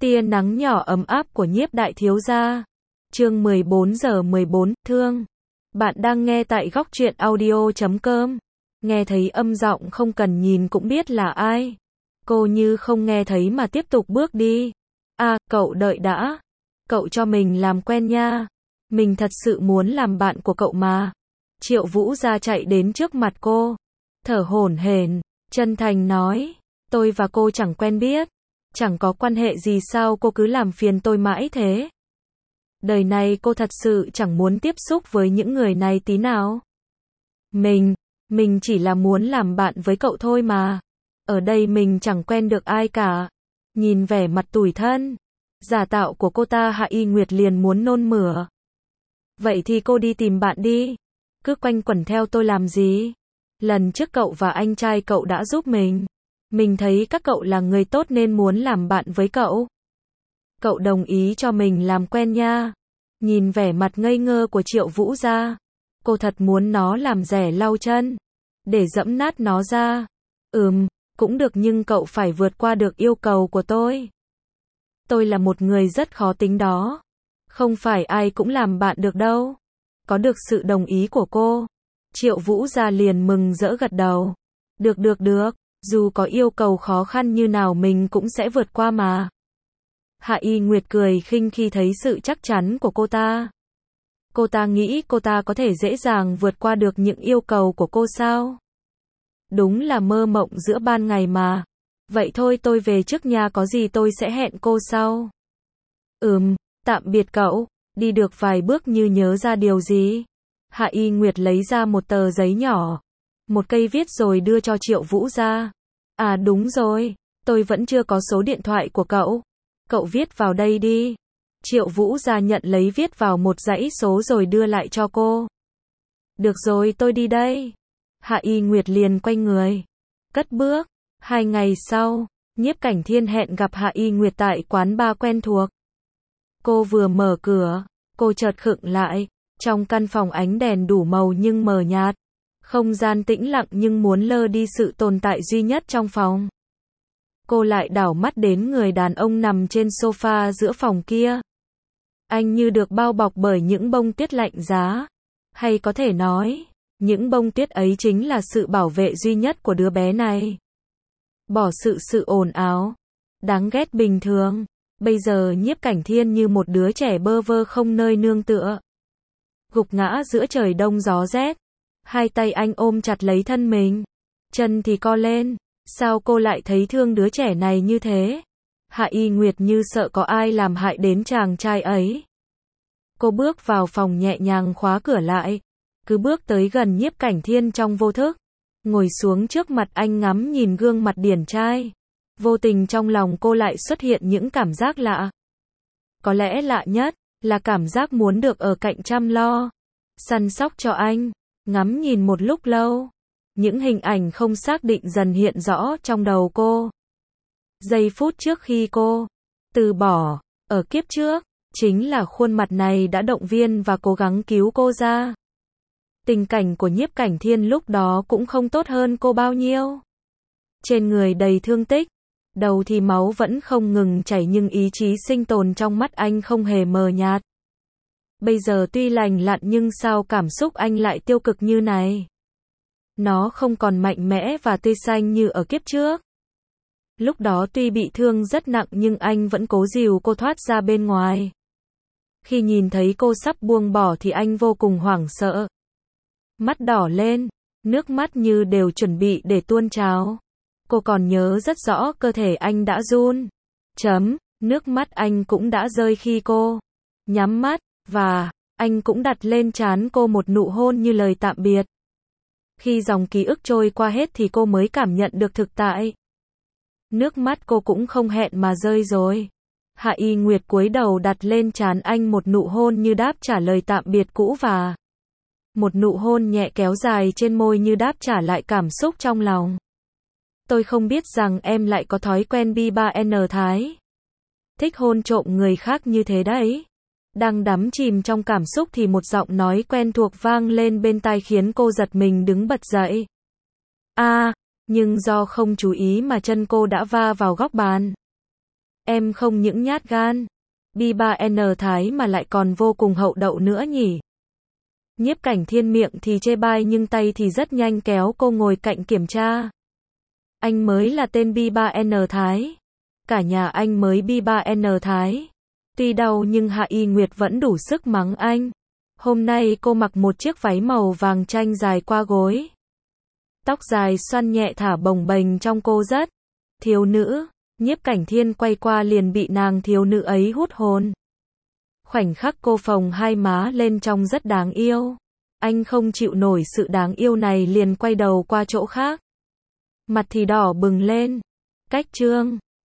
Tia nắng nhỏ ấm áp của Nhiếp đại thiếu gia. Chương 14:14, thương. Bạn đang nghe tại góc truyện audio.com. Nghe thấy âm giọng không cần nhìn cũng biết là ai. Cô như không nghe thấy mà tiếp tục bước đi. Cậu đợi đã. Cậu cho mình làm quen nha. Mình thật sự muốn làm bạn của cậu mà. Triệu Vũ Gia chạy đến trước mặt cô. Thở hổn hển, chân thành nói. Tôi và cô chẳng quen biết. Chẳng có quan hệ gì sao cô cứ làm phiền tôi mãi thế. Đời này cô thật sự chẳng muốn tiếp xúc với những người này tí nào. Mình chỉ là muốn làm bạn với cậu thôi mà. Ở đây mình chẳng quen được ai cả. Nhìn vẻ mặt tủi thân, giả tạo của cô ta, Hạ Y Nguyệt liền muốn nôn mửa. Vậy thì cô đi tìm bạn đi. Cứ quanh quẩn theo tôi làm gì? Lần trước cậu và anh trai cậu đã giúp mình. Mình thấy các cậu là người tốt nên muốn làm bạn với cậu. Cậu đồng ý cho mình làm quen nha. Nhìn vẻ mặt ngây ngơ của Triệu Vũ Gia, cô thật muốn nó làm rẻ lau chân, để dẫm nát nó ra. Cũng được nhưng cậu phải vượt qua được yêu cầu của tôi. Tôi là một người rất khó tính đó. Không phải ai cũng làm bạn được đâu. Có được sự đồng ý của cô. Triệu Vũ Gia liền mừng rỡ gật đầu. Được. Dù có yêu cầu khó khăn như nào mình cũng sẽ vượt qua mà. Hạ Y Nguyệt cười khinh khi thấy sự chắc chắn của cô ta. Cô ta nghĩ cô ta có thể dễ dàng vượt qua được những yêu cầu của cô sao? Đúng là mơ mộng giữa ban ngày mà. Vậy thôi tôi về trước nhà, có gì tôi sẽ hẹn cô sau. Tạm biệt cậu. Đi được vài bước như nhớ ra điều gì. Hạ Y Nguyệt lấy ra một tờ giấy nhỏ, một cây viết rồi đưa cho Triệu Vũ Gia. Đúng rồi, tôi vẫn chưa có số điện thoại của cậu. Cậu viết vào đây đi. Triệu Vũ Gia nhận lấy, viết vào một dãy số rồi đưa lại cho cô. Được rồi, tôi đi đây. Hạ Y Nguyệt liền quay người, cất bước. 2 ngày sau, Nhiếp Cảnh Thiên hẹn gặp Hạ Y Nguyệt tại quán bar quen thuộc. Cô vừa mở cửa, cô chợt khựng lại. Trong căn phòng ánh đèn đủ màu nhưng mờ nhạt. Không gian tĩnh lặng nhưng muốn lơ đi sự tồn tại duy nhất trong phòng. Cô lại đảo mắt đến người đàn ông nằm trên sofa giữa phòng kia. Anh như được bao bọc bởi những bông tuyết lạnh giá. Hay có thể nói, những bông tuyết ấy chính là sự bảo vệ duy nhất của đứa bé này. Bỏ sự ồn ào, đáng ghét bình thường. Bây giờ Nhiếp Cảnh Thiên như một đứa trẻ bơ vơ không nơi nương tựa. Gục ngã giữa trời đông gió rét. Hai tay anh ôm chặt lấy thân mình. Chân thì co lên. Sao cô lại thấy thương đứa trẻ này như thế? Hạ Y Nguyệt như sợ có ai làm hại đến chàng trai ấy. Cô bước vào phòng nhẹ nhàng khóa cửa lại. Cứ bước tới gần Nhiếp Cảnh Thiên trong vô thức. Ngồi xuống trước mặt anh ngắm nhìn gương mặt điển trai. Vô tình trong lòng cô lại xuất hiện những cảm giác lạ. Có lẽ lạ nhất là cảm giác muốn được ở cạnh chăm lo, săn sóc cho anh. Ngắm nhìn một lúc lâu, những hình ảnh không xác định dần hiện rõ trong đầu cô. Giây phút trước khi cô từ bỏ ở kiếp trước, chính là khuôn mặt này đã động viên và cố gắng cứu cô ra. Tình cảnh của Nhiếp Cảnh Thiên lúc đó cũng không tốt hơn cô bao nhiêu. Trên người đầy thương tích, đầu thì máu vẫn không ngừng chảy nhưng ý chí sinh tồn trong mắt anh không hề mờ nhạt. Bây giờ tuy lành lặn nhưng sao cảm xúc anh lại tiêu cực như này? Nó không còn mạnh mẽ và tươi xanh như ở kiếp trước. Lúc đó tuy bị thương rất nặng nhưng anh vẫn cố dìu cô thoát ra bên ngoài. Khi nhìn thấy cô sắp buông bỏ thì anh vô cùng hoảng sợ. Mắt đỏ lên, nước mắt như đều chuẩn bị để tuôn trào. Cô còn nhớ rất rõ cơ thể anh đã run. Nước mắt anh cũng đã rơi khi cô nhắm mắt. Và anh cũng đặt lên trán cô một nụ hôn như lời tạm biệt. Khi dòng ký ức trôi qua hết thì cô mới cảm nhận được thực tại. Nước mắt cô cũng không hẹn mà rơi rồi. Hạ Y Nguyệt cúi đầu đặt lên trán anh một nụ hôn như đáp trả lời tạm biệt cũ và một nụ hôn nhẹ kéo dài trên môi như đáp trả lại cảm xúc trong lòng. Tôi không biết rằng em lại có thói quen bi ba n thái. Thích hôn trộm người khác như thế đấy. Đang đắm chìm trong cảm xúc thì một giọng nói quen thuộc vang lên bên tai khiến cô giật mình đứng bật dậy. Nhưng do không chú ý mà chân cô đã va vào góc bàn. Em không những nhát gan, B3N Thái mà lại còn vô cùng hậu đậu nữa nhỉ. Nhiếp Cảnh Thiên miệng thì chê bai nhưng tay thì rất nhanh kéo cô ngồi cạnh kiểm tra. Anh mới là tên B3N Thái. Cả nhà anh mới B3N Thái. Tuy đau nhưng Hạ Y Nguyệt vẫn đủ sức mắng anh. Hôm nay cô mặc một chiếc váy màu vàng chanh dài qua gối. Tóc dài xoăn nhẹ thả bồng bềnh trong cô rất thiếu nữ. Nhiếp Cảnh Thiên quay qua liền bị nàng thiếu nữ ấy hút hồn. Khoảnh khắc cô phồng hai má lên trông rất đáng yêu. Anh không chịu nổi sự đáng yêu này liền quay đầu qua chỗ khác. Mặt thì đỏ bừng lên. Cách chương